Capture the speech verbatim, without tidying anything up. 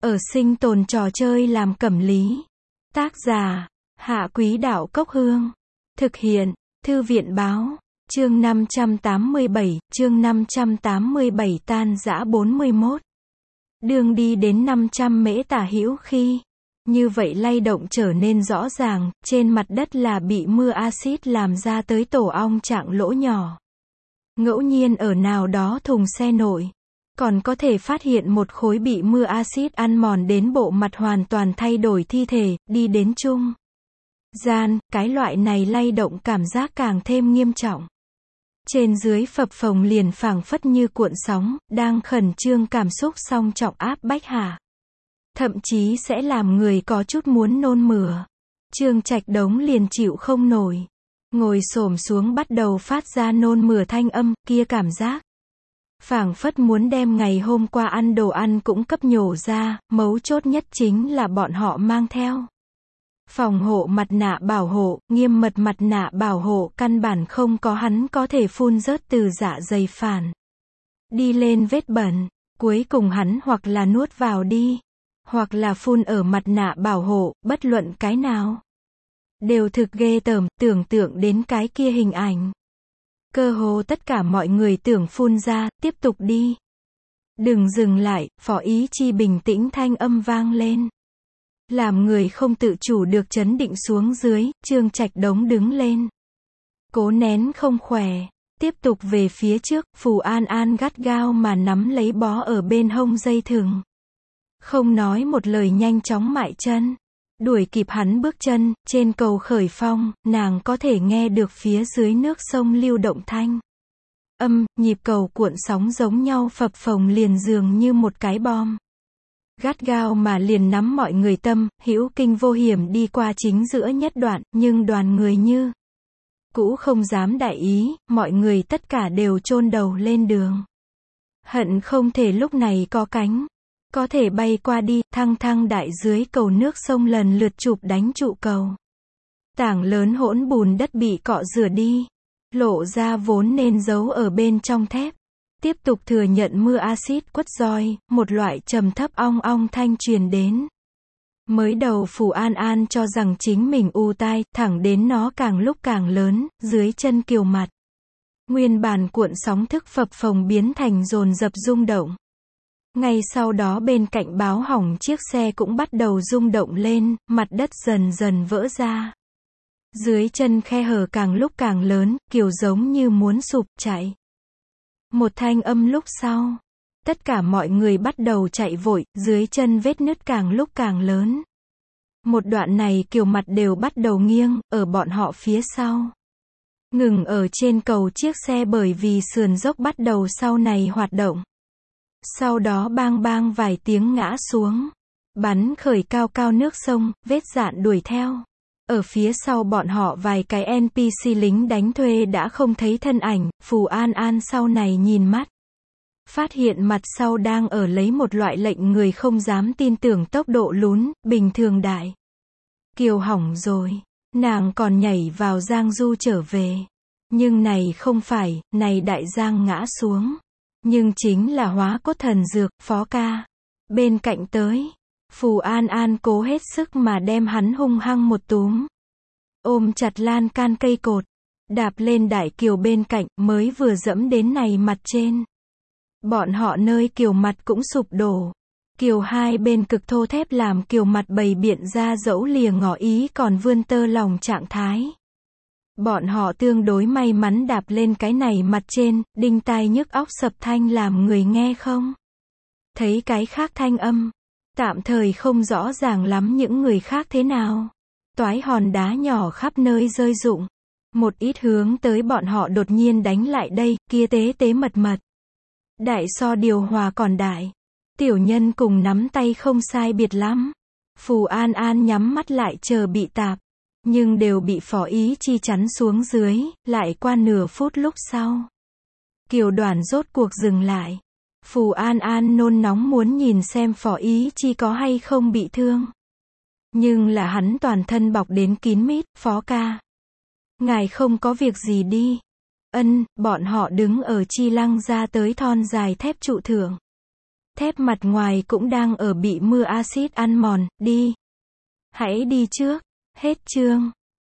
Ở sinh tồn trò chơi làm cẩm lý. Tác giả, Hạ Quý Đạo Cốc Hương. Thực hiện, Thư viện Báo. Chương năm trăm tám mươi bảy, chương năm trăm tám mươi bảy tan rã bốn mươi mốt. Đường đi đến năm trăm mễ tả hữu khi. Như vậy lay động trở nên rõ ràng, trên mặt đất là bị mưa axit làm ra tới tổ ong trạng lỗ nhỏ. Ngẫu nhiên ở nào đó thùng xe nội, còn có thể phát hiện một khối bị mưa axit ăn mòn đến bộ mặt hoàn toàn thay đổi thi thể, đi đến trung gian, cái loại này lay động cảm giác càng thêm nghiêm trọng. Trên dưới phập phồng liền phảng phất như cuộn sóng, đang khẩn trương cảm xúc song trọng áp bách hạ. Thậm chí sẽ làm người có chút muốn nôn mửa. Trương Trạch Đống liền chịu không nổi. Ngồi xổm xuống bắt đầu phát ra nôn mửa thanh âm, kia cảm giác. Phảng phất muốn đem ngày hôm qua ăn đồ ăn cũng cấp nhổ ra, mấu chốt nhất chính là bọn họ mang theo. Phòng hộ mặt nạ bảo hộ, nghiêm mật mặt nạ bảo hộ căn bản không có hắn có thể phun rớt từ dạ dày phản. Đi lên vết bẩn, cuối cùng hắn hoặc là nuốt vào đi, hoặc là phun ở mặt nạ bảo hộ, bất luận cái nào. Đều thực ghê tởm, tưởng tượng đến cái kia hình ảnh. Cơ hồ tất cả mọi người tưởng phun ra, tiếp tục đi. Đừng dừng lại, Phó Ý Chi bình tĩnh thanh âm vang lên. Làm người không tự chủ được chấn định xuống dưới, Trương Trạch Đống đứng lên. Cố nén không khỏe, tiếp tục về phía trước, Phù An An gắt gao mà nắm lấy bó ở bên hông dây thừng. Không nói một lời nhanh chóng mại chân. Đuổi kịp hắn bước chân, trên cầu khởi phong, nàng có thể nghe được phía dưới nước sông lưu động thanh. Âm, nhịp cầu cuộn sóng giống nhau phập phồng liền dường như một cái bom. Gắt gao mà liền nắm mọi người tâm, hữu kinh vô hiểm đi qua chính giữa nhất đoạn, nhưng đoàn người như cũ không dám đại ý, mọi người tất cả đều chôn đầu lên đường. Hận không thể lúc này có cánh. Có thể bay qua đi, thăng thăng đại dưới cầu nước sông lần lượt chụp đánh trụ cầu. Tảng lớn hỗn bùn đất bị cọ rửa đi. Lộ ra vốn nên giấu ở bên trong thép. Tiếp tục thừa nhận mưa axit quất roi, một loại trầm thấp ong ong thanh truyền đến. Mới đầu Phù An An cho rằng chính mình u tai, thẳng đến nó càng lúc càng lớn, dưới chân kiều mặt. Nguyên bản cuộn sóng thức phập phồng biến thành dồn dập rung động. Ngay sau đó bên cạnh báo hỏng chiếc xe cũng bắt đầu rung động lên, mặt đất dần dần vỡ ra. Dưới chân khe hở càng lúc càng lớn, kiểu giống như muốn sụp chạy. Một thanh âm lúc sau. Tất cả mọi người bắt đầu chạy vội, dưới chân vết nứt càng lúc càng lớn. Một đoạn này kiểu mặt đều bắt đầu nghiêng, ở bọn họ phía sau. Ngừng ở trên cầu chiếc xe bởi vì sườn dốc bắt đầu sau này hoạt động. Sau đó bang bang vài tiếng ngã xuống. Bắn khởi cao cao nước sông, vết dạn đuổi theo. Ở phía sau bọn họ vài cái en pê xê lính đánh thuê đã không thấy thân ảnh, Phù An An sau này nhìn mắt. Phát hiện mặt sau đang ở lấy một loại lệnh người không dám tin tưởng tốc độ lún, bình thường đại. Kiều hỏng rồi. Nàng còn nhảy vào giang du trở về. Nhưng này không phải, này đại giang ngã xuống. Nhưng chính là hóa cốt thần dược, Phó ca. Bên cạnh tới. Phù An An cố hết sức mà đem hắn hung hăng một túm. Ôm chặt lan can cây cột. Đạp lên đại kiều bên cạnh, mới vừa dẫm đến này mặt trên. Bọn họ nơi kiều mặt cũng sụp đổ. Kiều hai bên cực thô thép làm kiều mặt bày biện ra dẫu lìa ngỏ ý còn vươn tơ lòng trạng thái. Bọn họ tương đối may mắn đạp lên cái này mặt trên, đinh tai nhức óc sập thanh làm người nghe không? Thấy cái khác thanh âm. Tạm thời không rõ ràng lắm những người khác thế nào. Toái hòn đá nhỏ khắp nơi rơi rụng. Một ít hướng tới bọn họ đột nhiên đánh lại đây, kia tế tế mật mật. Đại so điều hòa còn đại. Tiểu nhân cùng nắm tay không sai biệt lắm. Phù An An nhắm mắt lại chờ bị tạp. Nhưng đều bị Phó Ý Chi chắn xuống dưới, lại qua nửa phút lúc sau. Kiều đoàn rốt cuộc dừng lại. Phù An An nôn nóng muốn nhìn xem Phó Ý Chi có hay không bị thương. Nhưng là hắn toàn thân bọc đến kín mít, Phó ca. Ngài không có việc gì đi. Ân, bọn họ đứng ở chi lăng ra tới thon dài thép trụ thượng. Thép mặt ngoài cũng đang ở bị mưa axit ăn mòn, đi. Hãy đi trước. Hết chương.